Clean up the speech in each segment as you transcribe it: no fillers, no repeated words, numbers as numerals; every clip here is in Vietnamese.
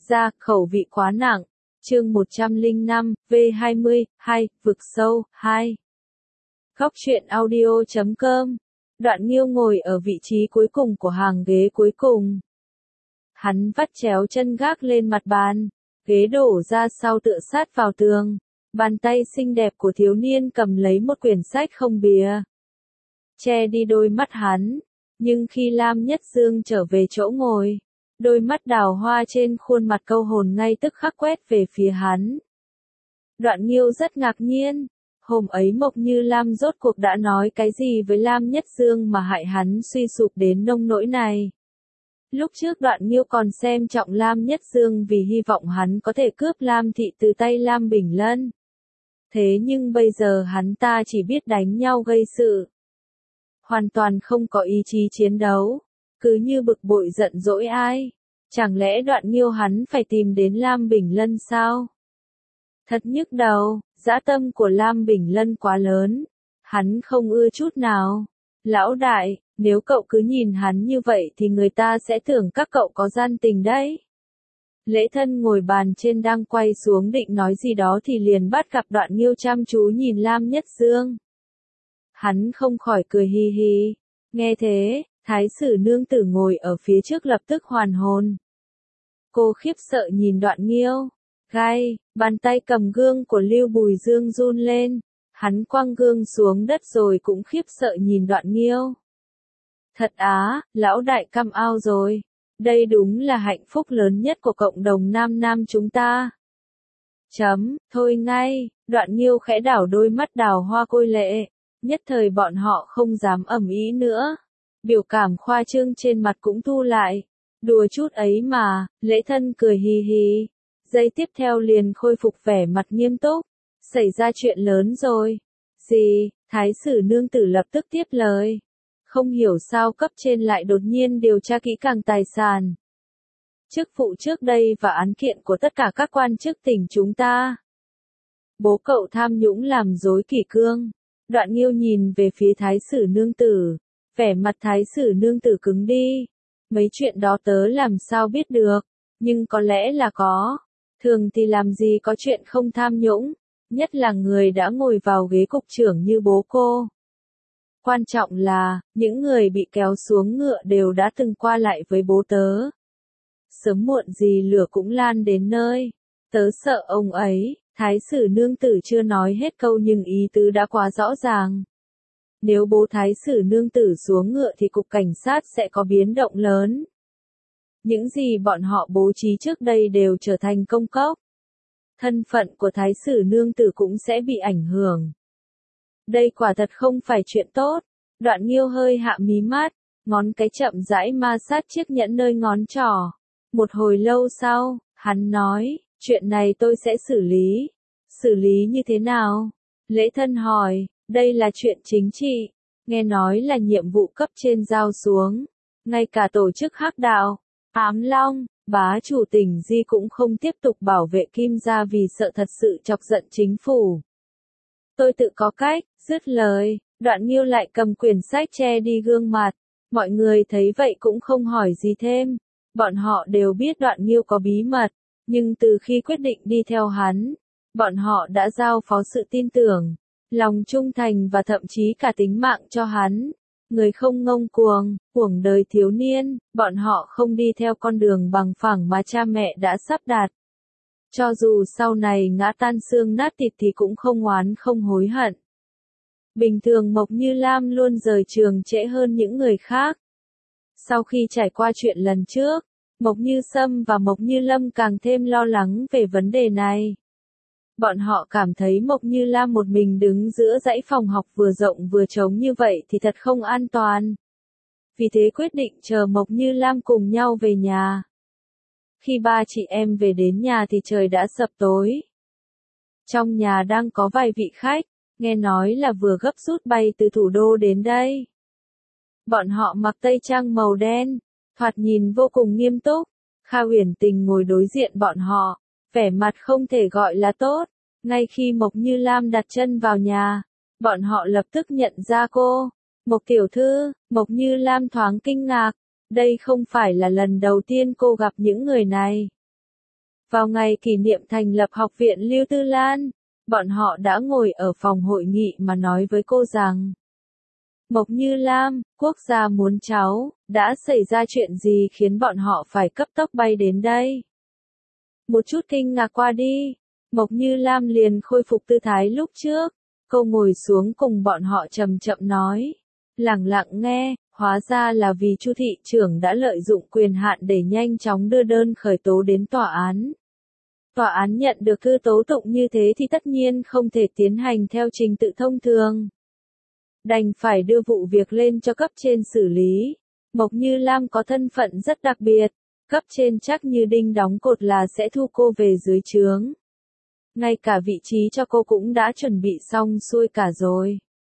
ra, khẩu vị quá nặng. Chương 105, V20, 2, vực sâu, 2. Góc truyện audio.com. Đoạn Nghiêu ngồi ở vị trí cuối cùng của hàng ghế cuối cùng. Hắn vắt chéo chân gác lên mặt bàn, ghế đổ ra sau tựa sát vào tường. Bàn tay xinh đẹp của thiếu niên cầm lấy một quyển sách không bìa, che đi đôi mắt hắn. Nhưng khi Lam Nhất Dương trở về chỗ ngồi, đôi mắt đào hoa trên khuôn mặt câu hồn ngay tức khắc quét về phía hắn. Đoạn Nghiêu rất ngạc nhiên, hôm ấy Mộc Như Lam rốt cuộc đã nói cái gì với Lam Nhất Dương mà hại hắn suy sụp đến nông nỗi này. Lúc trước Đoạn Nghiêu còn xem trọng Lam Nhất Dương vì hy vọng hắn có thể cướp Lam Thị từ tay Lam Bình Lân. Thế nhưng bây giờ hắn ta chỉ biết đánh nhau gây sự, hoàn toàn không có ý chí chiến đấu, cứ như bực bội giận dỗi ai. Chẳng lẽ Đoạn Nghiêu hắn phải tìm đến Lam Bình Lân sao? Thật nhức đầu, dã tâm của Lam Bình Lân quá lớn, hắn không ưa chút nào. Lão đại, nếu cậu cứ nhìn hắn như vậy thì người ta sẽ tưởng các cậu có gian tình đấy. Lễ Thân ngồi bàn trên đang quay xuống định nói gì đó thì liền bắt gặp Đoạn Nghiêu chăm chú nhìn Lam Nhất Dương. Hắn không khỏi cười hi hi. Nghe thế, Thái Sử Nương Tử ngồi ở phía trước lập tức hoàn hồn. Cô khiếp sợ nhìn Đoạn Nghiêu. Gai, bàn tay cầm gương của Lưu Bùi Dương run lên. Hắn quăng gương xuống đất rồi cũng khiếp sợ nhìn Đoạn Nghiêu. Thật á, lão đại căm ao rồi. Đây đúng là hạnh phúc lớn nhất của cộng đồng Nam Nam chúng ta. Thôi ngay, Đoạn Nghiêu khẽ đảo đôi mắt đào hoa côi lệ. Nhất thời bọn họ không dám ầm ĩ nữa. Biểu cảm khoa trương trên mặt cũng thu lại. Đùa chút ấy mà, Lễ Thân cười hi hi. Giây tiếp theo liền khôi phục vẻ mặt nghiêm túc. Xảy ra chuyện lớn rồi. Gì? Thái Sử Nương Tử lập tức tiếp lời. Không hiểu sao cấp trên lại đột nhiên điều tra kỹ càng tài sản, chức vụ trước đây và án kiện của tất cả các quan chức tỉnh chúng ta. Bố cậu tham nhũng làm rối kỷ cương. Đoạn Nghiêu nhìn về phía Thái Sử Nương Tử, vẻ mặt Thái Sử Nương Tử cứng đi. Mấy chuyện đó tớ làm sao biết được, nhưng có lẽ là có. Thường thì làm gì có chuyện không tham nhũng, nhất là người đã ngồi vào ghế cục trưởng như bố cô. Quan trọng là, những người bị kéo xuống ngựa đều đã từng qua lại với bố tớ. Sớm muộn gì lửa cũng lan đến nơi. Tớ sợ ông ấy. Thái Sử Nương Tử chưa nói hết câu nhưng ý tứ đã quá rõ ràng. Nếu bố Thái Sử Nương Tử xuống ngựa thì cục cảnh sát sẽ có biến động lớn. Những gì bọn họ bố trí trước đây đều trở thành công cốc. Thân phận của Thái Sử Nương Tử cũng sẽ bị ảnh hưởng. Đây quả thật không phải chuyện tốt. Đoạn Nghiêu hơi hạ mí mắt, ngón cái chậm rãi ma sát chiếc nhẫn nơi ngón trỏ. Một hồi lâu sau, hắn nói, chuyện này tôi sẽ xử lý. Xử lý như thế nào? Lễ Thân hỏi, đây là chuyện chính trị. Nghe nói là nhiệm vụ cấp trên giao xuống. Ngay cả tổ chức Hắc Đạo, Ám Long, bá chủ tỉnh Di cũng không tiếp tục bảo vệ Kim gia vì sợ thật sự chọc giận chính phủ. Tôi tự có cách. Dứt lời, Đoạn Nghiêu lại cầm quyển sách che đi gương mặt. Mọi người thấy vậy cũng không hỏi gì thêm. Bọn họ đều biết Đoạn Nghiêu có bí mật, nhưng từ khi quyết định đi theo hắn, bọn họ đã giao phó sự tin tưởng, lòng trung thành và thậm chí cả tính mạng cho hắn. Người không ngông cuồng, cuồng đời thiếu niên, bọn họ không đi theo con đường bằng phẳng mà cha mẹ đã sắp đặt. Cho dù sau này ngã tan xương nát thịt thì cũng không oán không hối hận. Bình thường Mộc Như Lam luôn rời trường trễ hơn những người khác. Sau khi trải qua chuyện lần trước, Mộc Như Sâm và Mộc Như Lâm càng thêm lo lắng về vấn đề này. Bọn họ cảm thấy Mộc Như Lam một mình đứng giữa dãy phòng học vừa rộng vừa trống như vậy thì thật không an toàn. Vì thế quyết định chờ Mộc Như Lam cùng nhau về nhà. Khi ba chị em về đến nhà thì trời đã sập tối. Trong nhà đang có vài vị khách, nghe nói là vừa gấp rút bay từ thủ đô đến đây. Bọn họ mặc tây trang màu đen, thoạt nhìn vô cùng nghiêm túc. Kha Uyển Tình ngồi đối diện bọn họ, vẻ mặt không thể gọi là tốt. Ngay khi Mộc Như Lam đặt chân vào nhà, bọn họ lập tức nhận ra cô. Mộc tiểu thư. Mộc Như Lam thoáng kinh ngạc. Đây không phải là lần đầu tiên cô gặp những người này. Vào ngày kỷ niệm thành lập Học viện Lưu Tư Lan, bọn họ đã ngồi ở phòng hội nghị mà nói với cô rằng Mộc Như Lam, quốc gia muốn cháu, đã xảy ra chuyện gì khiến bọn họ phải cấp tốc bay đến đây? Một chút kinh ngạc qua đi, Mộc Như Lam liền khôi phục tư thái lúc trước, cô ngồi xuống cùng bọn họ chậm chậm nói, lẳng lặng nghe, hóa ra là vì Chu thị trưởng đã lợi dụng quyền hạn để nhanh chóng đưa đơn khởi tố đến tòa án. Tòa án nhận được thư tố tụng như thế thì tất nhiên không thể tiến hành theo trình tự thông thường. Đành phải đưa vụ việc lên cho cấp trên xử lý. Mộc Như Lam có thân phận rất đặc biệt, cấp trên chắc như đinh đóng cột là sẽ thu cô về dưới trướng. Ngay cả vị trí cho cô cũng đã chuẩn bị xong xuôi cả rồi.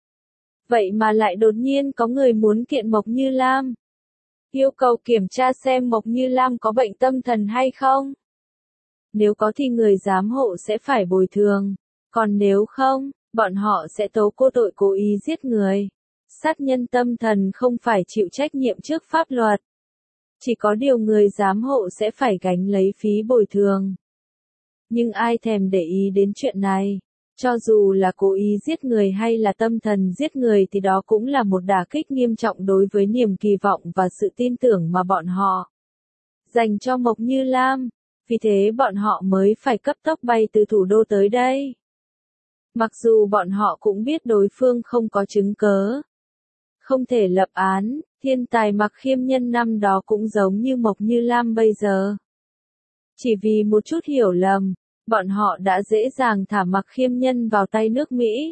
Vậy mà lại đột nhiên có người muốn kiện Mộc Như Lam. Yêu cầu kiểm tra xem Mộc Như Lam có bệnh tâm thần hay không. Nếu có thì người giám hộ sẽ phải bồi thường, còn nếu không, bọn họ sẽ tố cô tội cố ý giết người. Sát nhân tâm thần không phải chịu trách nhiệm trước pháp luật. Chỉ có điều người giám hộ sẽ phải gánh lấy phí bồi thường. Nhưng ai thèm để ý đến chuyện này, cho dù là cố ý giết người hay là tâm thần giết người thì đó cũng là một đả kích nghiêm trọng đối với niềm kỳ vọng và sự tin tưởng mà bọn họ dành cho Mộc Như Lam. Vì thế bọn họ mới phải cấp tốc bay từ thủ đô tới đây. Mặc dù bọn họ cũng biết đối phương không có chứng cớ, không thể lập án, thiên tài Mạc Khiêm Nhân năm đó cũng giống như Mộc Như Lam bây giờ. Chỉ vì một chút hiểu lầm, bọn họ đã dễ dàng thả Mạc Khiêm Nhân vào tay nước Mỹ.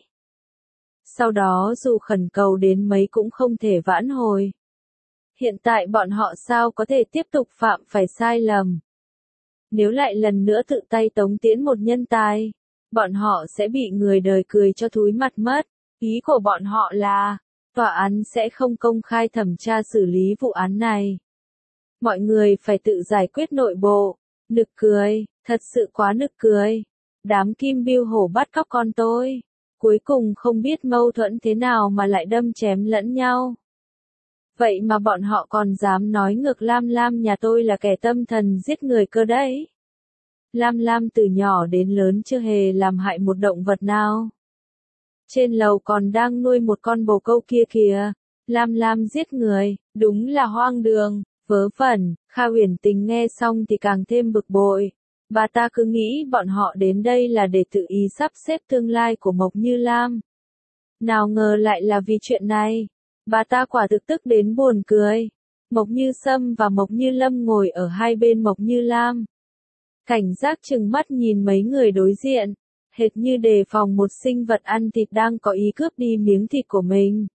Sau đó dù khẩn cầu đến mấy cũng không thể vãn hồi. Hiện tại bọn họ sao có thể tiếp tục phạm phải sai lầm? Nếu lại lần nữa tự tay tống tiễn một nhân tài, bọn họ sẽ bị người đời cười cho thúi mặt mất. Ý của bọn họ là, tòa án sẽ không công khai thẩm tra xử lý vụ án này. Mọi người phải tự giải quyết nội bộ. Nực cười, thật sự quá nực cười. Đám Kim Bưu Hổ bắt cóc con tôi. Cuối cùng không biết mâu thuẫn thế nào mà lại đâm chém lẫn nhau. Vậy mà bọn họ còn dám nói ngược Lam Lam nhà tôi là kẻ tâm thần giết người cơ đấy. Lam Lam từ nhỏ đến lớn chưa hề làm hại một động vật nào. Trên lầu còn đang nuôi một con bồ câu kia kìa. Lam Lam giết người, đúng là hoang đường, vớ vẩn. Kha Huyền Tình nghe xong thì càng thêm bực bội. Bà ta cứ nghĩ bọn họ đến đây là để tự ý sắp xếp tương lai của Mộc Như Lam. Nào ngờ lại là vì chuyện này. Bà ta quả thực tức đến buồn cười. Mộc Như Sâm và Mộc Như Lâm ngồi ở hai bên Mộc Như Lam. Cảnh giác trừng mắt nhìn mấy người đối diện, hệt như đề phòng một sinh vật ăn thịt đang có ý cướp đi miếng thịt của mình.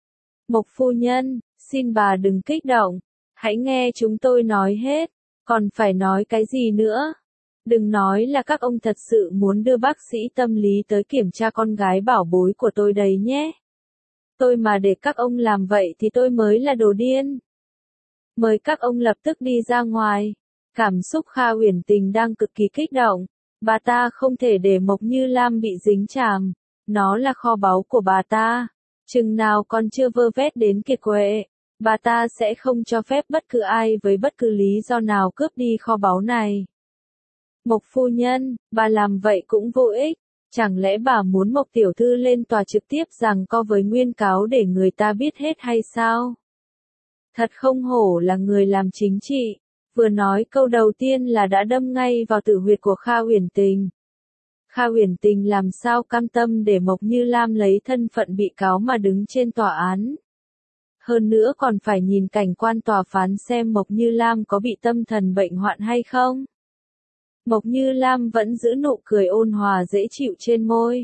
Mộc phu nhân, xin bà đừng kích động, hãy nghe chúng tôi nói hết, còn phải nói cái gì nữa? Đừng nói là các ông thật sự muốn đưa bác sĩ tâm lý tới kiểm tra con gái bảo bối của tôi đấy nhé. Tôi mà để các ông làm vậy thì tôi mới là đồ điên. Mời các ông lập tức đi ra ngoài. Cảm xúc Kha Huyền Tình đang cực kỳ kích động. Bà ta không thể để Mộc Như Lam bị dính chàm. Nó là kho báu của bà ta. Chừng nào còn chưa vơ vét đến kiệt quệ, bà ta sẽ không cho phép bất cứ ai với bất cứ lý do nào cướp đi kho báu này. Mộc phu nhân, bà làm vậy cũng vô ích. Chẳng lẽ bà muốn Mộc tiểu thư lên tòa trực tiếp rằng co với Nguyên Cáo để người ta biết hết hay sao? Thật không hổ là người làm chính trị. Vừa nói câu đầu tiên là đã đâm ngay vào tử huyệt của Kha Huyền Tình. Kha Huyền Tình làm sao cam tâm để Mộc Như Lam lấy thân phận bị cáo mà đứng trên tòa án. Hơn nữa còn phải nhìn cảnh quan tòa phán xem Mộc Như Lam có bị tâm thần bệnh hoạn hay không. Mộc Như Lam vẫn giữ nụ cười ôn hòa dễ chịu trên môi.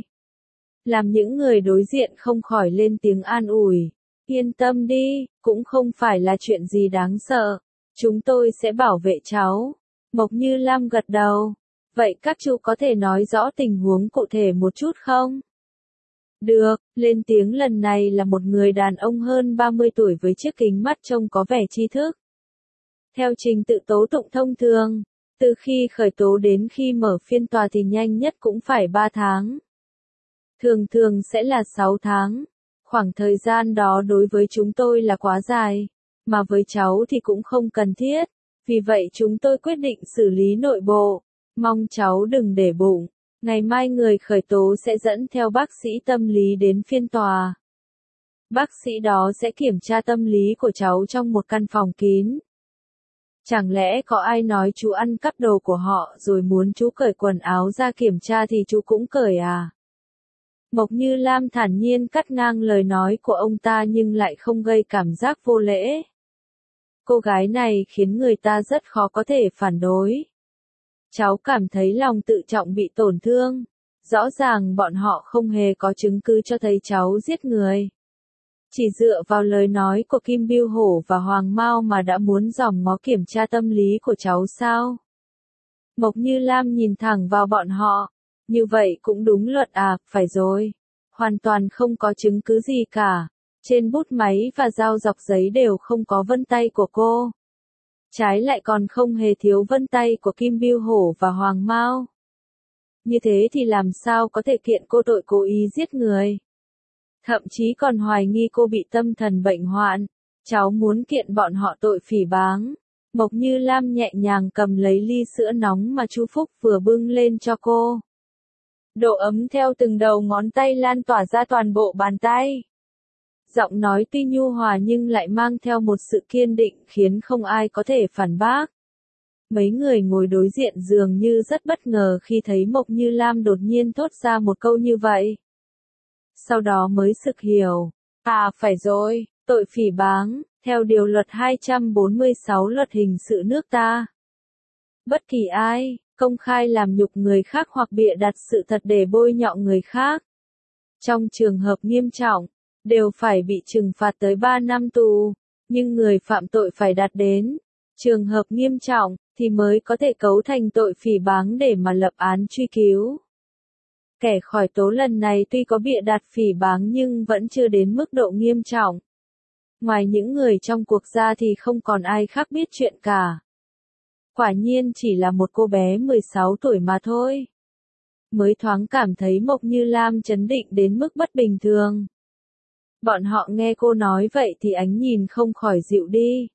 Làm những người đối diện không khỏi lên tiếng an ủi. Yên tâm đi, cũng không phải là chuyện gì đáng sợ. Chúng tôi sẽ bảo vệ cháu. Mộc Như Lam gật đầu. Vậy các chú có thể nói rõ tình huống cụ thể một chút không? Được, lên tiếng lần này là một người đàn ông hơn 30 tuổi với chiếc kính mắt trông có vẻ tri thức. Theo trình tự tố tụng thông thường, từ khi khởi tố đến khi mở phiên tòa thì nhanh nhất cũng phải 3 tháng. Thường thường sẽ là 6 tháng. Khoảng thời gian đó đối với chúng tôi là quá dài, mà với cháu thì cũng không cần thiết. Vì vậy chúng tôi quyết định xử lý nội bộ. Mong cháu đừng để bụng. Ngày mai người khởi tố sẽ dẫn theo bác sĩ tâm lý đến phiên tòa. Bác sĩ đó sẽ kiểm tra tâm lý của cháu trong một căn phòng kín. Chẳng lẽ có ai nói chú ăn cắp đồ của họ rồi muốn chú cởi quần áo ra kiểm tra thì chú cũng cởi à? Mộc Như Lam thản nhiên cắt ngang lời nói của ông ta nhưng lại không gây cảm giác vô lễ. Cô gái này khiến người ta rất khó có thể phản đối. Cháu cảm thấy lòng tự trọng bị tổn thương. Rõ ràng bọn họ không hề có chứng cứ cho thấy cháu giết người. Chỉ dựa vào lời nói của Kim Bưu Hổ và Hoàng Mao mà đã muốn dòm ngó kiểm tra tâm lý của cháu sao? Mộc Như Lam nhìn thẳng vào bọn họ. Như vậy cũng đúng luật à, phải rồi. Hoàn toàn không có chứng cứ gì cả. Trên bút máy và dao dọc giấy đều không có vân tay của cô. Trái lại còn không hề thiếu vân tay của Kim Bưu Hổ và Hoàng Mao. Như thế thì làm sao có thể kiện cô tội cố ý giết người? Thậm chí còn hoài nghi cô bị tâm thần bệnh hoạn. Cháu muốn kiện bọn họ tội phỉ báng. Mộc Như Lam nhẹ nhàng cầm lấy ly sữa nóng mà Chu Phúc vừa bưng lên cho cô. Độ ấm theo từng đầu ngón tay lan tỏa ra toàn bộ bàn tay. Giọng nói tuy nhu hòa nhưng lại mang theo một sự kiên định khiến không ai có thể phản bác. Mấy người ngồi đối diện dường như rất bất ngờ khi thấy Mộc Như Lam đột nhiên thốt ra một câu như vậy. Sau đó mới sực hiểu. À phải rồi, tội phỉ báng, theo điều luật 246 luật hình sự nước ta. Bất kỳ ai, công khai làm nhục người khác hoặc bịa đặt sự thật để bôi nhọ người khác. Trong trường hợp nghiêm trọng, đều phải bị trừng phạt tới 3 năm tù, nhưng người phạm tội phải đạt đến trường hợp nghiêm trọng, thì mới có thể cấu thành tội phỉ báng để mà lập án truy cứu. Kẻ khởi tố lần này tuy có bịa đặt phỉ báng nhưng vẫn chưa đến mức độ nghiêm trọng. Ngoài những người trong cuộc ra thì không còn ai khác biết chuyện cả. Quả nhiên chỉ là một cô bé 16 tuổi mà thôi. Mới thoáng cảm thấy Mộc Như Lam trấn định đến mức bất bình thường. Bọn họ nghe cô nói vậy thì ánh nhìn không khỏi dịu đi.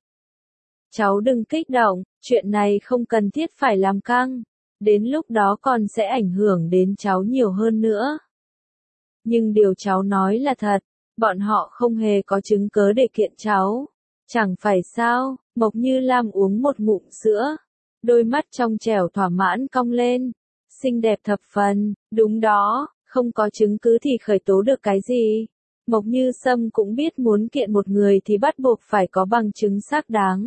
Cháu đừng kích động, chuyện này không cần thiết phải làm căng. Đến lúc đó còn sẽ ảnh hưởng đến cháu nhiều hơn nữa. Nhưng điều cháu nói là thật, bọn họ không hề có chứng cớ để kiện cháu. Chẳng phải sao? Mộc Như Lam uống một ngụm sữa. Đôi mắt trong trẻo thỏa mãn cong lên. Xinh đẹp thập phần, đúng đó, không có chứng cứ thì khởi tố được cái gì. Mộc Như Sâm cũng biết muốn kiện một người thì bắt buộc phải có bằng chứng xác đáng.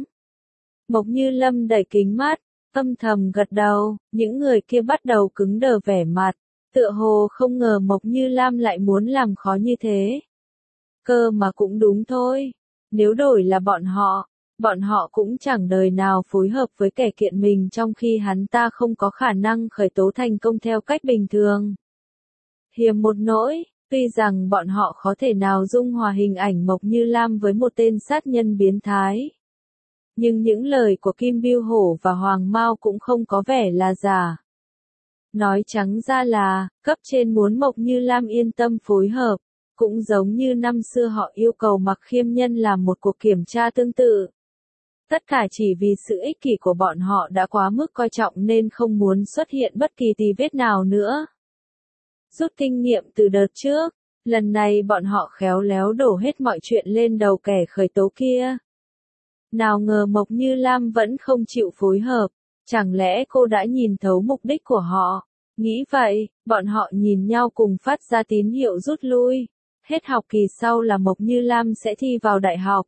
Mộc Như Lâm đẩy kính mắt, âm thầm gật đầu, những người kia bắt đầu cứng đờ vẻ mặt, tựa hồ không ngờ Mộc Như Lam lại muốn làm khó như thế. Cơ mà cũng đúng thôi, nếu đổi là bọn họ cũng chẳng đời nào phối hợp với kẻ kiện mình trong khi hắn ta không có khả năng khởi tố thành công theo cách bình thường. Hiềm một nỗi, tuy rằng bọn họ khó thể nào dung hòa hình ảnh Mộc Như Lam với một tên sát nhân biến thái. Nhưng những lời của Kim Bưu Hổ và Hoàng Mao cũng không có vẻ là giả. Nói trắng ra là, cấp trên muốn Mộc Như Lam yên tâm phối hợp, cũng giống như năm xưa họ yêu cầu Mạc Khiêm Nhân làm một cuộc kiểm tra tương tự. Tất cả chỉ vì sự ích kỷ của bọn họ đã quá mức coi trọng nên không muốn xuất hiện bất kỳ tì vết nào nữa. Rút kinh nghiệm từ đợt trước, lần này bọn họ khéo léo đổ hết mọi chuyện lên đầu kẻ khởi tố kia. Nào ngờ Mộc Như Lam vẫn không chịu phối hợp, chẳng lẽ cô đã nhìn thấu mục đích của họ? Nghĩ vậy, bọn họ nhìn nhau cùng phát ra tín hiệu rút lui. Hết học kỳ sau là Mộc Như Lam sẽ thi vào đại học.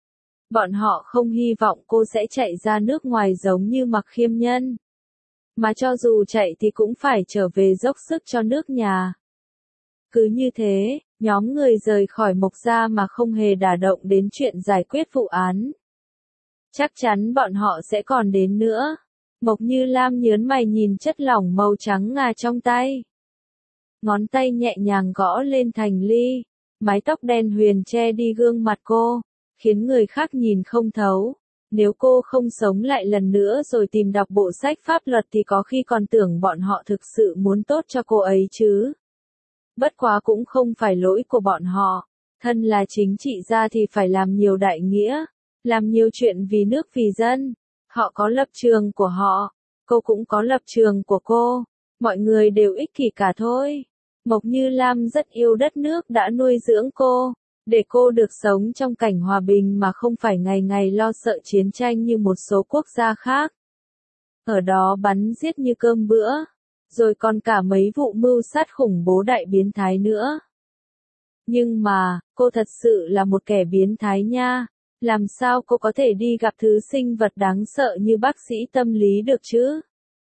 Bọn họ không hy vọng cô sẽ chạy ra nước ngoài giống như Mạc Khiêm Nhân. Mà cho dù chạy thì cũng phải trở về dốc sức cho nước nhà. Cứ như thế, nhóm người rời khỏi Mộc gia mà không hề đả động đến chuyện giải quyết vụ án. Chắc chắn bọn họ sẽ còn đến nữa. Mộc Như Lam nhớn mày nhìn chất lỏng màu trắng ngà trong tay. Ngón tay nhẹ nhàng gõ lên thành ly. Mái tóc đen huyền che đi gương mặt cô, khiến người khác nhìn không thấu. Nếu cô không sống lại lần nữa rồi tìm đọc bộ sách pháp luật thì có khi còn tưởng bọn họ thực sự muốn tốt cho cô ấy chứ. Bất quá cũng không phải lỗi của bọn họ. Thân là chính trị gia thì phải làm nhiều đại nghĩa, làm nhiều chuyện vì nước vì dân. Họ có lập trường của họ, Cô cũng có lập trường của cô, mọi người đều ích kỷ cả thôi. Mộc Như Lam rất yêu đất nước đã nuôi dưỡng cô, để cô được sống trong cảnh hòa bình mà không phải ngày ngày lo sợ chiến tranh như một số quốc gia khác. Ở đó bắn giết như cơm bữa, rồi còn cả mấy vụ mưu sát khủng bố đại biến thái nữa. Nhưng mà, cô thật sự là một kẻ biến thái nha, làm sao cô có thể đi gặp thứ sinh vật đáng sợ như bác sĩ tâm lý được chứ?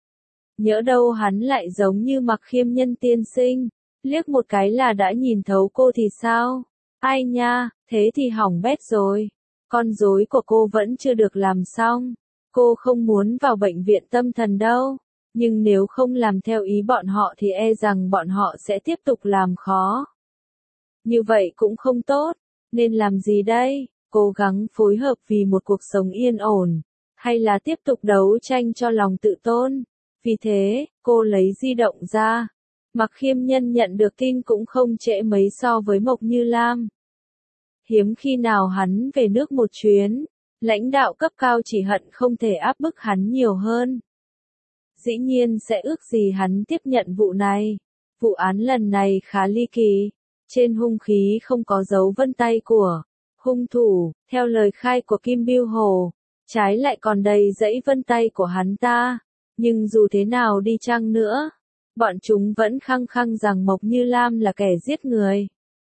Nhỡ đâu hắn lại giống như Mặc Khiêm Nhân tiên sinh, liếc một cái là đã nhìn thấu cô thì sao? Ai nha, thế thì hỏng bét rồi. Con rối của cô vẫn chưa được làm xong. Cô không muốn vào bệnh viện tâm thần đâu. Nhưng nếu không làm theo ý bọn họ thì e rằng bọn họ sẽ tiếp tục làm khó. Như vậy cũng không tốt. Nên làm gì đây? Cố gắng phối hợp vì một cuộc sống yên ổn. Hay là tiếp tục đấu tranh cho lòng tự tôn? Vì thế, cô lấy di động ra. Mặc Khiêm Nhân nhận được tin cũng không trễ mấy so với Mộc Như Lam. Hiếm khi nào hắn về nước một chuyến, lãnh đạo cấp cao chỉ hận không thể áp bức hắn nhiều hơn. Dĩ nhiên sẽ ước gì hắn tiếp nhận vụ này. Vụ án lần này khá ly kỳ. Trên hung khí không có dấu vân tay của hung thủ, theo lời khai của Kim Bưu Hồ. Trái lại còn đầy dãy vân tay của hắn ta. Nhưng dù thế nào đi chăng nữa, bọn chúng vẫn khăng khăng rằng Mộc Như Lam là kẻ giết người.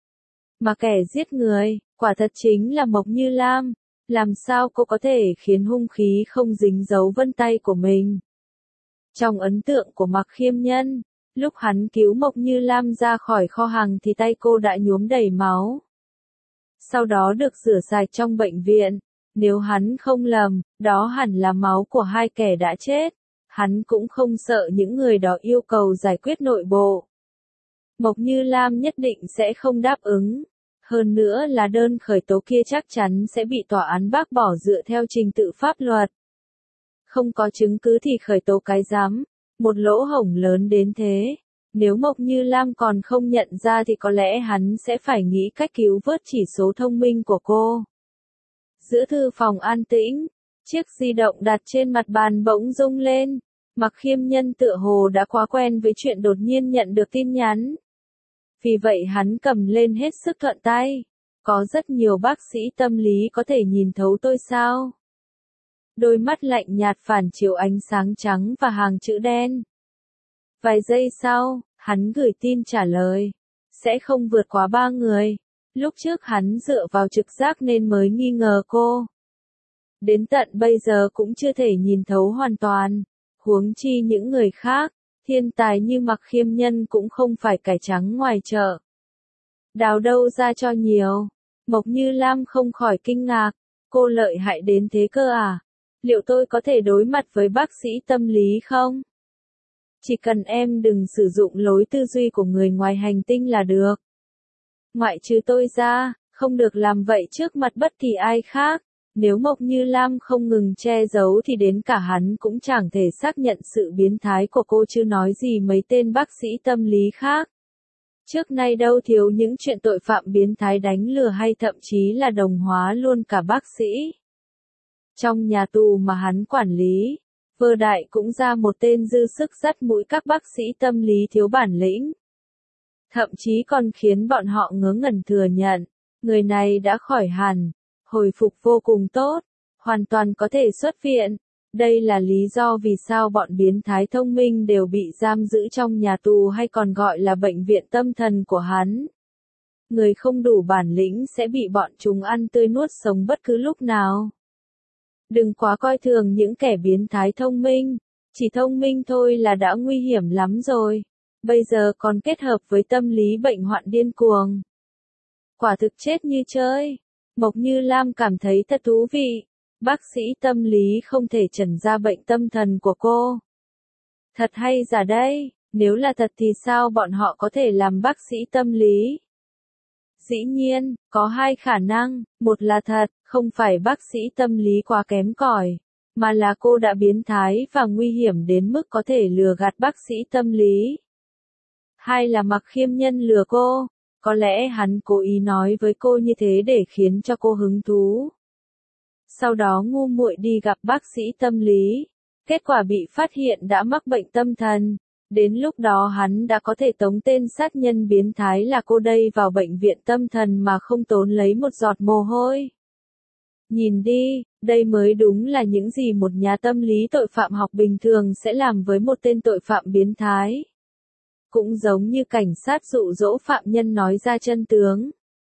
Mà kẻ giết người, quả thật chính là Mộc Như Lam. Làm sao cô có thể khiến hung khí không dính dấu vân tay của mình? Trong ấn tượng của Mặc Khiêm Nhân, lúc hắn cứu Mộc Như Lam ra khỏi kho hàng thì tay cô đã nhuốm đầy máu. Sau đó được rửa sạch trong bệnh viện. Nếu hắn không lầm, đó hẳn là máu của hai kẻ đã chết. Hắn cũng không sợ những người đó yêu cầu giải quyết nội bộ. Mộc Như Lam nhất định sẽ không đáp ứng. Hơn nữa là đơn khởi tố kia chắc chắn sẽ bị tòa án bác bỏ dựa theo trình tự pháp luật. Không có chứng cứ thì khởi tố cái rắm, một lỗ hổng lớn đến thế. Nếu Mộc Như Lam còn không nhận ra thì có lẽ hắn sẽ phải nghĩ cách cứu vớt chỉ số thông minh của cô. Giữa thư phòng an tĩnh, chiếc di động đặt trên mặt bàn bỗng rung lên. Mặc Khiêm Nhân tựa hồ đã quá quen với chuyện đột nhiên nhận được tin nhắn. Vì vậy hắn cầm lên hết sức thuận tay. Có rất nhiều bác sĩ tâm lý có thể nhìn thấu tôi sao? Đôi mắt lạnh nhạt phản chiếu ánh sáng trắng và hàng chữ đen. Vài giây sau, hắn gửi tin trả lời. Sẽ không vượt quá 3 người. Lúc trước hắn dựa vào trực giác nên mới nghi ngờ cô. Đến tận bây giờ cũng chưa thể nhìn thấu hoàn toàn. Huống chi những người khác, thiên tài như Mặc Khiêm Nhân cũng không phải cải trắng ngoài chợ. Đào đâu ra cho nhiều. Mộc Như Lam không khỏi kinh ngạc. Cô lợi hại đến thế cơ à? Liệu tôi có thể đối mặt với bác sĩ tâm lý không? Chỉ cần em đừng sử dụng lối tư duy của người ngoài hành tinh là được. Ngoại trừ tôi ra, không được làm vậy trước mặt bất kỳ ai khác. Nếu Mộc Như Lam không ngừng che giấu thì đến cả hắn cũng chẳng thể xác nhận sự biến thái của cô chứ nói gì mấy tên bác sĩ tâm lý khác. Trước nay đâu thiếu những chuyện tội phạm biến thái đánh lừa hay thậm chí là đồng hóa luôn cả bác sĩ. Trong nhà tù mà hắn quản lý, Vơ Đại cũng ra một tên dư sức dắt mũi các bác sĩ tâm lý thiếu bản lĩnh. Thậm chí còn khiến bọn họ ngớ ngẩn thừa nhận, người này đã khỏi hẳn, hồi phục vô cùng tốt, hoàn toàn có thể xuất viện. Đây là lý do vì sao bọn biến thái thông minh đều bị giam giữ trong nhà tù hay còn gọi là bệnh viện tâm thần của hắn. Người không đủ bản lĩnh sẽ bị bọn chúng ăn tươi nuốt sống bất cứ lúc nào. Đừng quá coi thường những kẻ biến thái thông minh, chỉ thông minh thôi là đã nguy hiểm lắm rồi. Bây giờ còn kết hợp với tâm lý bệnh hoạn điên cuồng. Quả thực chết như chơi. Mộc Như Lam cảm thấy thật thú vị. Bác sĩ tâm lý không thể chẩn ra bệnh tâm thần của cô. Thật hay giả đây, nếu là thật thì sao bọn họ có thể làm bác sĩ tâm lý? Dĩ nhiên, có hai khả năng, một là thật, không phải bác sĩ tâm lý quá kém cỏi, mà là cô đã biến thái và nguy hiểm đến mức có thể lừa gạt bác sĩ tâm lý. Hai là Mặc Khiêm Nhân lừa cô, có lẽ hắn cố ý nói với cô như thế để khiến cho cô hứng thú. Sau đó ngu muội đi gặp bác sĩ tâm lý. Kết quả bị phát hiện đã mắc bệnh tâm thần. Đến lúc đó hắn đã có thể tống tên sát nhân biến thái là cô đây vào bệnh viện tâm thần mà không tốn lấy một giọt mồ hôi. Nhìn đi, đây mới đúng là những gì một nhà tâm lý tội phạm học bình thường sẽ làm với một tên tội phạm biến thái. Cũng giống như cảnh sát dụ dỗ phạm nhân nói ra chân tướng.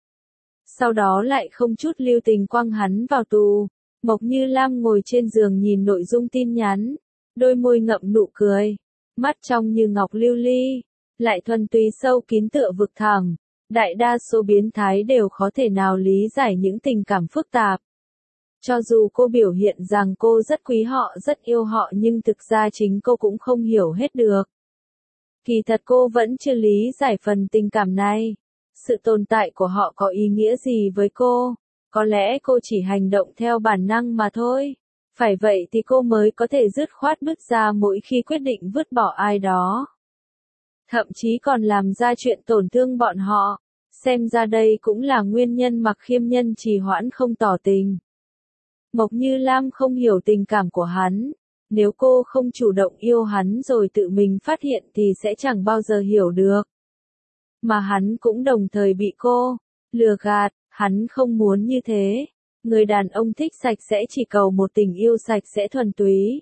Sau đó lại không chút lưu tình quăng hắn vào tù. Mộc Như Lam ngồi trên giường nhìn nội dung tin nhắn, đôi môi ngậm nụ cười, mắt trong như ngọc lưu ly, lại thuần túy sâu kín tựa vực thẳm. Đại đa số biến thái đều khó thể nào lý giải những tình cảm phức tạp. Cho dù cô biểu hiện rằng cô rất quý họ, rất yêu họ nhưng thực ra chính cô cũng không hiểu hết được. Kỳ thật cô vẫn chưa lý giải phần tình cảm này. Sự tồn tại của họ có ý nghĩa gì với cô? Có lẽ cô chỉ hành động theo bản năng mà thôi. Phải vậy thì cô mới có thể dứt khoát bước ra mỗi khi quyết định vứt bỏ ai đó. Thậm chí còn làm ra chuyện tổn thương bọn họ. Xem ra đây cũng là nguyên nhân Mạc Khiêm Nhân trì hoãn không tỏ tình. Mộc Như Lam không hiểu tình cảm của hắn. Nếu cô không chủ động yêu hắn rồi tự mình phát hiện thì sẽ chẳng bao giờ hiểu được. Mà hắn cũng đồng thời bị cô lừa gạt, hắn không muốn như thế. Người đàn ông thích sạch sẽ chỉ cầu một tình yêu sạch sẽ thuần túy.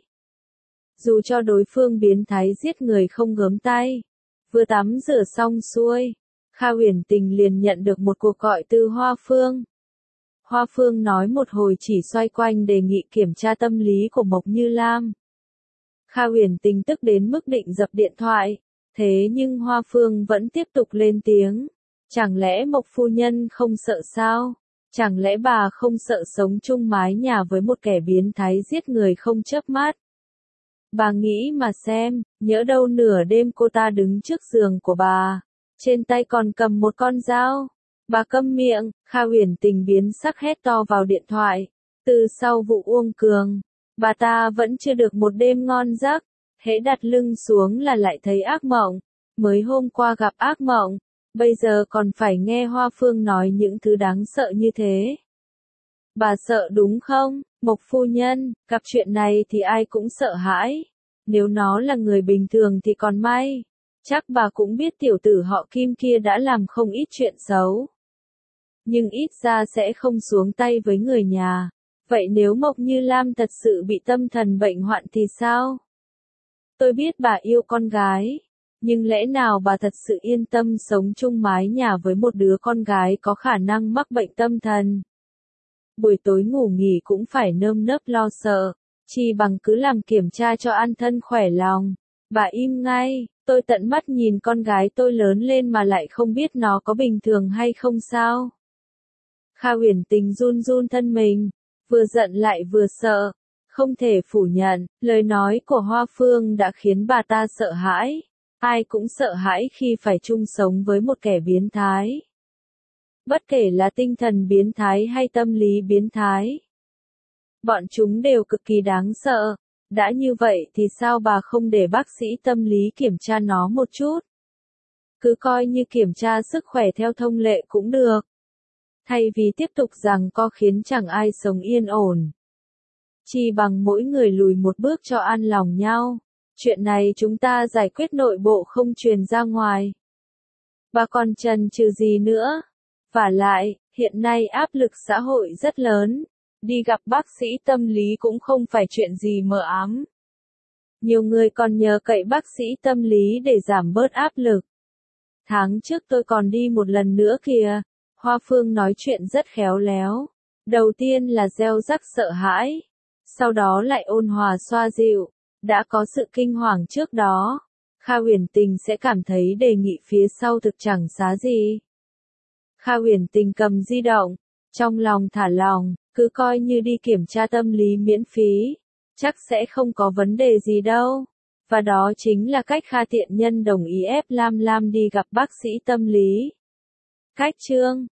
Dù cho đối phương biến thái giết người không gớm tay. Vừa tắm rửa xong xuôi, Kha Uyển Tình liền nhận được một cuộc gọi từ Hoa Phương. Hoa Phương nói một hồi chỉ xoay quanh đề nghị kiểm tra tâm lý của Mộc Như Lam. Kha Uyển Tình tức đến mức định dập điện thoại, thế nhưng Hoa Phương vẫn tiếp tục lên tiếng. Chẳng lẽ Mộc phu nhân không sợ sao? Chẳng lẽ bà không sợ sống chung mái nhà với một kẻ biến thái giết người không chớp mắt? Bà nghĩ mà xem, nhỡ đâu nửa đêm cô ta đứng trước giường của bà, trên tay còn cầm một con dao. Bà câm miệng, Kha Uyển Tình biến sắc hét to vào điện thoại. Từ sau vụ Uông Cường, bà ta vẫn chưa được một đêm ngon giấc, hễ đặt lưng xuống là lại thấy ác mộng. Mới hôm qua gặp ác mộng, bây giờ còn phải nghe Hoa Phương nói những thứ đáng sợ như thế. Bà sợ đúng không, Mộc phu nhân? Gặp chuyện này thì ai cũng sợ hãi. Nếu nó là người bình thường thì còn may. Chắc bà cũng biết tiểu tử họ Kim kia đã làm không ít chuyện xấu. Nhưng ít ra sẽ không xuống tay với người nhà. Vậy nếu Mộc Như Lam thật sự bị tâm thần bệnh hoạn thì sao? Tôi biết bà yêu con gái. Nhưng lẽ nào bà thật sự yên tâm sống chung mái nhà với một đứa con gái có khả năng mắc bệnh tâm thần? Buổi tối ngủ nghỉ cũng phải nơm nớp lo sợ. Chi bằng cứ làm kiểm tra cho an thân khỏe lòng. Bà im ngay, tôi tận mắt nhìn con gái tôi lớn lên mà lại không biết nó có bình thường hay không sao? Kha Uyển Tình run run thân mình, vừa giận lại vừa sợ. Không thể phủ nhận, lời nói của Hoa Phương đã khiến bà ta sợ hãi. Ai cũng sợ hãi khi phải chung sống với một kẻ biến thái. Bất kể là tinh thần biến thái hay tâm lý biến thái. Bọn chúng đều cực kỳ đáng sợ. Đã như vậy thì sao bà không để bác sĩ tâm lý kiểm tra nó một chút? Cứ coi như kiểm tra sức khỏe theo thông lệ cũng được. Thay vì tiếp tục giằng co khiến chẳng ai sống yên ổn. Chỉ bằng mỗi người lùi một bước cho an lòng nhau. Chuyện này chúng ta giải quyết nội bộ không truyền ra ngoài. Bà còn chần chừ gì nữa? Vả lại, hiện nay áp lực xã hội rất lớn. Đi gặp bác sĩ tâm lý cũng không phải chuyện gì mờ ám. Nhiều người còn nhờ cậy bác sĩ tâm lý để giảm bớt áp lực. Tháng trước tôi còn đi một lần nữa kìa. Hoa Phương nói chuyện rất khéo léo. Đầu tiên là gieo rắc sợ hãi. Sau đó lại ôn hòa xoa dịu. Đã có sự kinh hoàng trước đó. Kha Uyển Tình sẽ cảm thấy đề nghị phía sau thực chẳng xá gì. Kha Uyển Tình cầm di động. Trong lòng thả lòng. Cứ coi như đi kiểm tra tâm lý miễn phí. Chắc sẽ không có vấn đề gì đâu. Và đó chính là cách Kha Tiện Nhân đồng ý ép Lam Lam đi gặp bác sĩ tâm lý. Cách chương